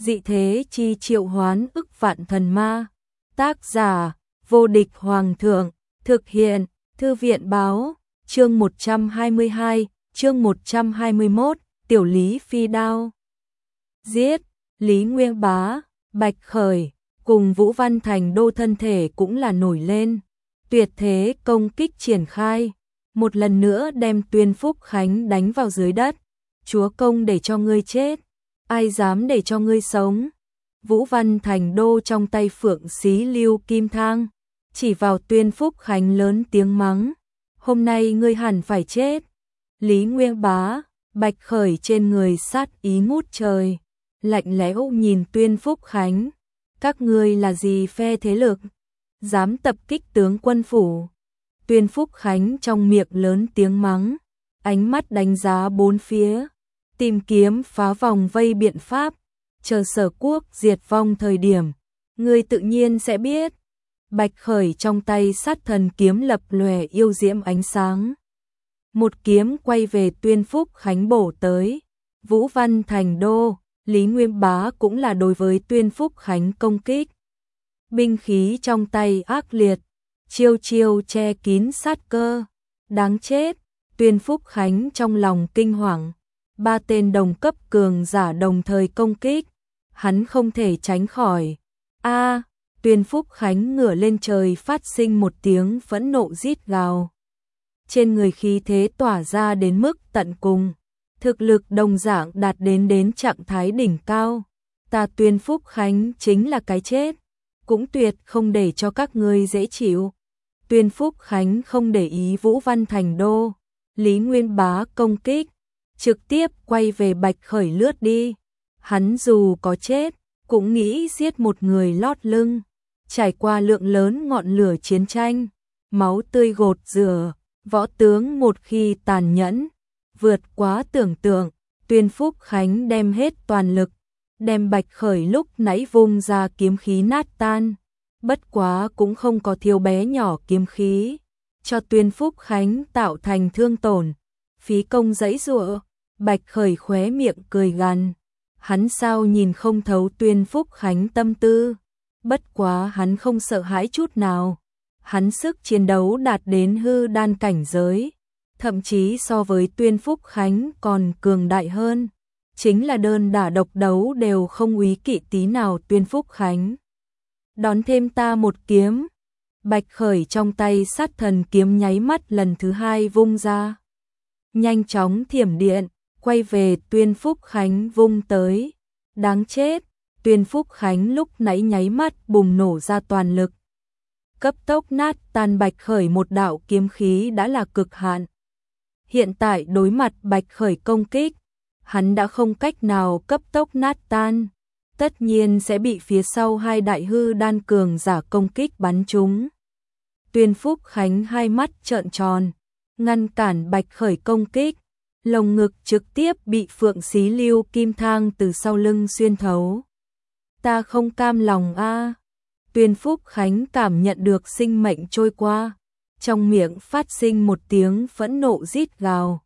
Dị thế chi triệu hoán ức vạn thần ma. Tác giả: Vô địch hoàng thượng. Thực hiện: Thư viện báo. Chương 122, chương 121, tiểu Lý phi đao. Giết. Lý Nguyên Bá, Bạch Khởi cùng Vũ Văn Thành Đô thân thể cũng là nổi lên. Tuyệt thế công kích triển khai, một lần nữa đem Tuyên Phúc Khánh đánh vào dưới đất. Chúa công để cho ngươi chết, ai dám để cho ngươi sống. Vũ Văn Thành Đô trong tay phượng xí lưu kim thang, chỉ vào Tuyên Phúc Khánh lớn tiếng mắng. Hôm nay ngươi hẳn phải chết. Lý Nguyên Bá, Bạch Khởi trên người sát ý ngút trời, lạnh lẽo nhìn Tuyên Phúc Khánh. Các ngươi là gì phe thế lực, dám tập kích tướng quân phủ? Tuyên Phúc Khánh trong miệng lớn tiếng mắng, ánh mắt đánh giá bốn phía, tìm kiếm phá vòng vây biện pháp. Chờ Sở Quốc diệt vong thời điểm, ngươi tự nhiên sẽ biết. Bạch Khởi trong tay sát thần kiếm lập lòe yêu diễm ánh sáng. Một kiếm quay về Tuyên Phúc Khánh bổ tới. Vũ Văn Thành Đô, Lý Nguyên Bá cũng là đối với Tuyên Phúc Khánh công kích. Binh khí trong tay ác liệt, chiêu chiêu che kín sát cơ. Đáng chết. Tuyên Phúc Khánh trong lòng kinh hoàng. Ba tên đồng cấp cường giả đồng thời công kích, hắn không thể tránh khỏi. Tuyên Phúc Khánh ngửa lên trời phát sinh một tiếng phẫn nộ rít gào. Trên người khí thế tỏa ra đến mức tận cùng, thực lực đồng dạng đạt đến trạng thái đỉnh cao. Ta Tuyên Phúc Khánh chính là cái chết, cũng tuyệt không để cho các ngươi dễ chịu. Tuyên Phúc Khánh không để ý Vũ Văn Thành Đô, Lý Nguyên Bá công kích, trực tiếp quay về Bạch Khởi lướt đi. Hắn dù có chết, cũng nghĩ giết một người lót lưng. Trải qua lượng lớn ngọn lửa chiến tranh, máu tươi gột rửa, võ tướng một khi tàn nhẫn, vượt quá tưởng tượng. Tuyên Phúc Khánh đem hết toàn lực, đem Bạch Khởi lúc nãy vung ra kiếm khí nát tan. Bất quá cũng không có thiếu bé nhỏ kiếm khí, cho Tuyên Phúc Khánh tạo thành thương tổn. Phí công giãy giụa. Bạch Khởi khóe miệng cười gằn. Hắn sao nhìn không thấu Tuyên Phúc Khánh tâm tư. Bất quá hắn không sợ hãi chút nào. Hắn sức chiến đấu đạt đến hư đan cảnh giới, thậm chí so với Tuyên Phúc Khánh còn cường đại hơn. Chính là đơn đả độc đấu đều không úy kỵ tí nào Tuyên Phúc Khánh. Đón thêm ta một kiếm. Bạch Khởi trong tay sát thần kiếm nháy mắt lần thứ hai vung ra. Nhanh chóng thiểm điện, quay về Tuyên Phúc Khánh vung tới. Đáng chết. Tuyên Phúc Khánh lúc nãy nháy mắt bùng nổ ra toàn lực, cấp tốc nát tan Bạch Khởi một đạo kiếm khí đã là cực hạn. Hiện tại đối mặt Bạch Khởi công kích, hắn đã không cách nào cấp tốc nát tan, tất nhiên sẽ bị phía sau hai đại hư đan cường giả công kích bắn trúng. Tuyên Phúc Khánh hai mắt trợn tròn, ngăn cản Bạch Khởi công kích, lồng ngực trực tiếp bị phượng xí lưu kim thang từ sau lưng xuyên thấu. Ta không cam lòng a. Tuyên Phúc Khánh cảm nhận được sinh mệnh trôi qua, trong miệng phát sinh một tiếng phẫn nộ rít gào.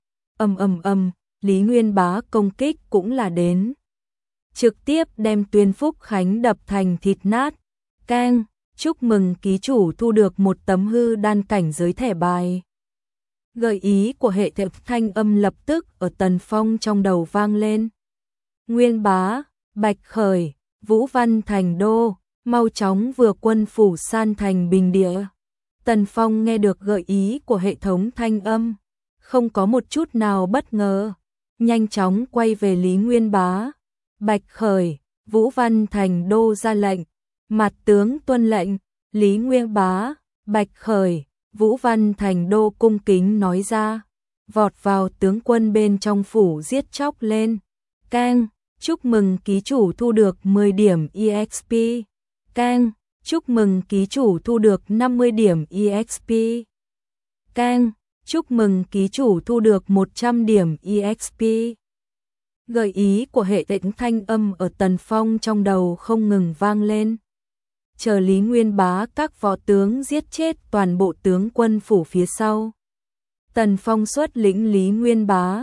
Lý Nguyên Bá công kích cũng là đến, trực tiếp đem Tuyên Phúc Khánh đập thành thịt nát. Keng, chúc mừng ký chủ thu được một tấm hư đan cảnh giới thẻ bài. Gợi ý của hệ thống thanh âm lập tức ở Tần Phong trong đầu vang lên. Nguyên Bá, Bạch Khởi, Vũ Văn Thành Đô, mau chóng vừa quân phủ san thành bình địa. Tần Phong nghe được gợi ý của hệ thống thanh âm, không có một chút nào bất ngờ, nhanh chóng quay về Lý Nguyên Bá. Bạch Khởi, Vũ Văn Thành Đô ra lệnh. Mặt tướng tuân lệnh. Lý Nguyên Bá, Bạch Khởi, Vũ Văn Thành Đô cung kính nói ra, vọt vào tướng quân bên trong phủ giết chóc lên. Keng, chúc mừng ký chủ thu được 10 điểm EXP. Keng, chúc mừng ký chủ thu được 50 điểm EXP. Keng, chúc mừng ký chủ thu được 100 điểm EXP. Gợi ý của hệ thống thanh âm ở Tần Phong trong đầu không ngừng vang lên. Chờ Lý Nguyên Bá các võ tướng giết chết toàn bộ tướng quân phủ phía sau, Tần Phong xuất lĩnh Lý Nguyên Bá,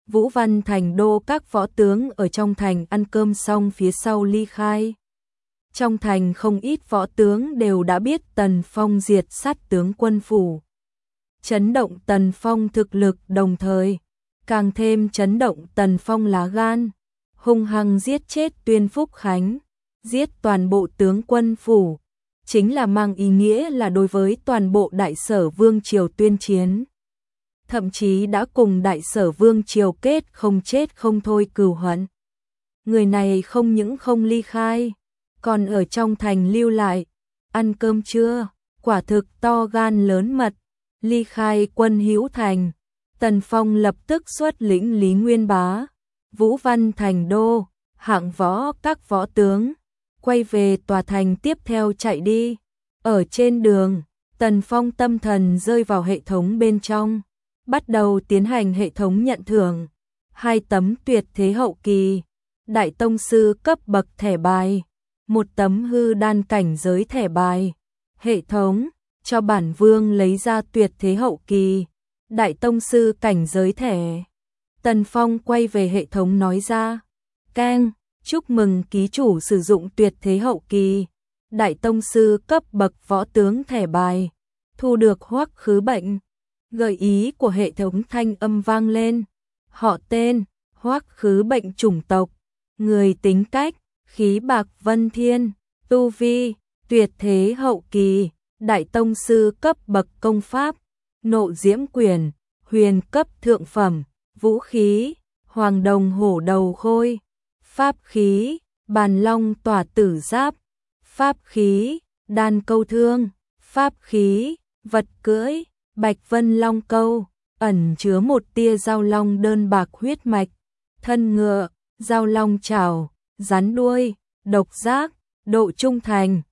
Vũ Văn Thành đô các võ tướng ở trong thành ăn cơm xong phía sau ly khai. Trong thành không ít võ tướng đều đã biết Tần Phong diệt sát tướng quân phủ. Chấn động Tần Phong thực lực, đồng thời càng thêm chấn động Tần Phong lá gan, hung hăng giết chết Tuyên Phúc Khánh, giết toàn bộ tướng quân phủ, chính là mang ý nghĩa là đối với toàn bộ Đại Sở Vương triều tuyên chiến. Thậm chí đã cùng Đại Sở Vương triều kết không chết không thôi cừu hận. Người này không những không ly khai, còn ở trong thành lưu lại. Ăn cơm trưa, quả thực to gan lớn mật. Ly khai quân hữu thành, Tần Phong lập tức xuất lĩnh Lý Nguyên Bá, Vũ Văn Thành đô, hạng võ các võ tướng, quay về tòa thành tiếp theo chạy đi. Ở trên đường, Tần Phong tâm thần rơi vào hệ thống bên trong, bắt đầu tiến hành hệ thống nhận thưởng. 2 tấm tuyệt thế hậu kỳ, đại tông sư cấp bậc thẻ bài, 1 tấm hư đan cảnh giới thẻ bài. Hệ thống cho bản vương lấy ra tuyệt thế hậu kỳ, đại tông sư cảnh giới thẻ. Tần Phong quay về hệ thống nói ra, keng, chúc mừng ký chủ sử dụng tuyệt thế hậu kỳ, đại tông sư cấp bậc võ tướng thẻ bài, thu được Hoắc Khứ Bệnh. Gợi ý của hệ thống thanh âm vang lên, họ tên, Hoắc Khứ Bệnh, chủng tộc, người, tính cách, khí bạc vân thiên, tu vi, tuyệt thế hậu kỳ, đại tông sư cấp bậc công pháp, nộ diễm quyền, huyền cấp thượng phẩm, vũ khí, hoàng đồng hổ đầu khôi, pháp khí, bàn long tỏa tử giáp, pháp khí, đan câu thương, pháp khí, vật cưỡi, bạch vân long câu, ẩn chứa một tia giao long đơn bạc huyết mạch, thân ngựa, giao long chảo, rắn đuôi, độc giác, độ trung thành,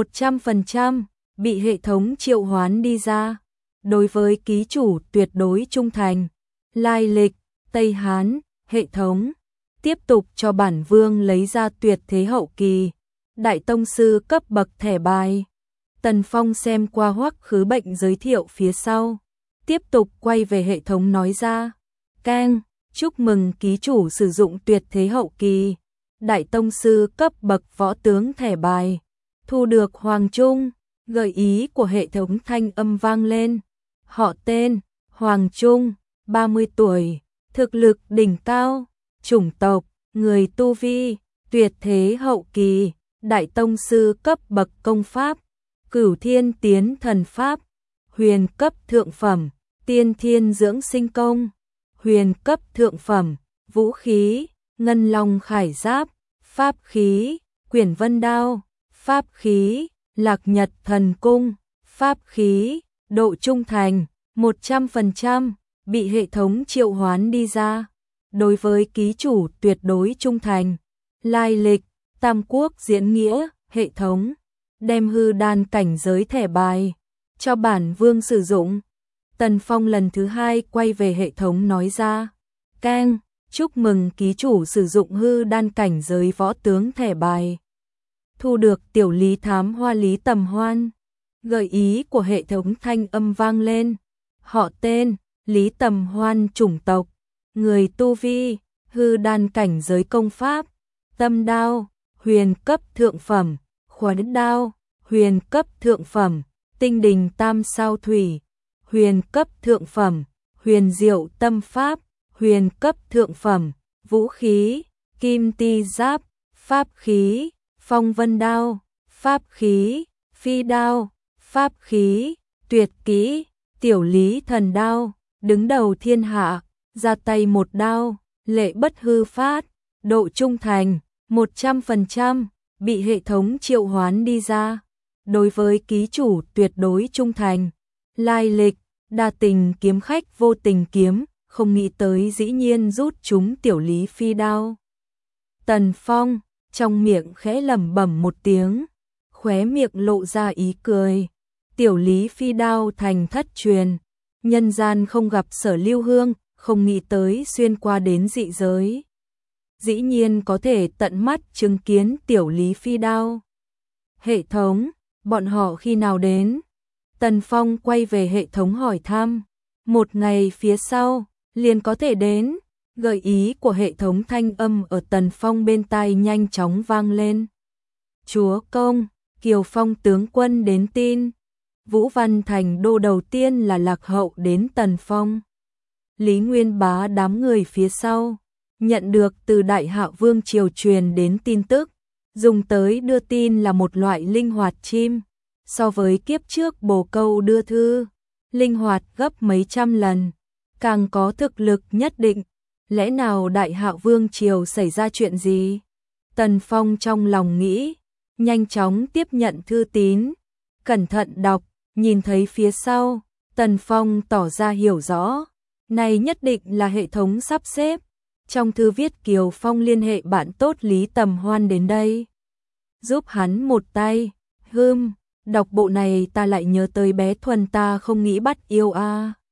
100%, bị hệ thống triệu hoán đi ra. Đối với ký chủ tuyệt đối trung thành, lai lịch, Tây Hán, hệ thống. Tiếp tục cho bản vương lấy ra tuyệt thế hậu kỳ, đại tông sư cấp bậc thẻ bài. Tần Phong xem qua Hoắc Khứ Bệnh giới thiệu phía sau, tiếp tục quay về hệ thống nói ra, keng, chúc mừng ký chủ sử dụng tuyệt thế hậu kỳ, đại tông sư cấp bậc võ tướng thẻ bài, thu được Hoàng Trung. Gợi ý của hệ thống thanh âm vang lên, họ tên, Hoàng Trung, 30 tuổi, thực lực đỉnh cao, chủng tộc, người, tu vi, tuyệt thế hậu kỳ, đại tông sư cấp bậc công pháp, Cửu Thiên Tiến Thần Pháp, huyền cấp thượng phẩm, Tiên Thiên Dưỡng Sinh Công, huyền cấp thượng phẩm, vũ khí, Ngân Long Khải Giáp, pháp khí, Quyển Vân Đao, pháp khí, Lạc Nhật Thần Cung, pháp khí, độ trung thành, 100%, bị hệ thống triệu hoán đi ra. Đối với ký chủ tuyệt đối trung thành, lai lịch, Tam Quốc diễn nghĩa, hệ thống, đem hư đan cảnh giới thẻ bài, cho bản vương sử dụng. Tần Phong lần thứ 2 quay về hệ thống nói ra, keng, chúc mừng ký chủ sử dụng hư đan cảnh giới võ tướng thẻ bài. Thu được tiểu lý thám hoa Lý Tầm Hoan. Gợi ý của hệ thống thanh âm vang lên, họ tên, Lý Tầm Hoan, chủng tộc, người, tu vi, hư đan cảnh giới công pháp, tâm đao, huyền cấp thượng phẩm, khuẩn đao, huyền cấp thượng phẩm, tinh đình tam sao thủy, huyền cấp thượng phẩm, huyền diệu tâm pháp, huyền cấp thượng phẩm, vũ khí, kim ti giáp, pháp khí, phong vân đao, pháp khí, phi đao, pháp khí, tuyệt kỹ, tiểu lý thần đao, đứng đầu thiên hạ, ra tay một đao, lệ bất hư phát, độ trung thành, 100%, bị hệ thống triệu hoán đi ra. Đối với ký chủ tuyệt đối trung thành, lai lịch, đa tình kiếm khách vô tình kiếm, không nghĩ tới dĩ nhiên rút chúng tiểu lý phi đao. Tần Phong trong miệng khẽ lẩm bẩm một tiếng, khóe miệng lộ ra ý cười. Tiểu lý phi đao thành thất truyền, nhân gian không gặp Sở Lưu Hương, không nghĩ tới xuyên qua đến dị giới, dĩ nhiên có thể tận mắt chứng kiến tiểu lý phi đao. Hệ thống, bọn họ khi nào đến? Tần Phong quay về hệ thống hỏi thăm. 1 ngày phía sau, liền có thể đến. Gợi ý của hệ thống thanh âm ở Tần Phong bên tai nhanh chóng vang lên. Chúa công, Kiều Phong tướng quân đến tin. Vũ Văn Thành đô đầu tiên là Lạc Hậu đến Tần Phong. Lý Nguyên Bá đám người phía sau, nhận được từ Đại Hạ Vương triều truyền đến tin tức, dùng tới đưa tin là một loại linh hoạt chim, so với kiếp trước bồ câu đưa thư, linh hoạt gấp mấy trăm lần, càng có thực lực nhất định. Lẽ nào Đại Hạ Vương triều xảy ra chuyện gì? Tần Phong trong lòng nghĩ, nhanh chóng tiếp nhận thư tín, cẩn thận đọc, nhìn thấy phía sau, Tần Phong tỏ ra hiểu rõ, này nhất định là hệ thống sắp xếp. Trong thư viết Kiều Phong liên hệ bạn tốt Lý Tầm Hoan đến đây, giúp hắn một tay. Đọc bộ này ta lại nhớ tới bé Thuần ta không nghĩ bắt yêu a.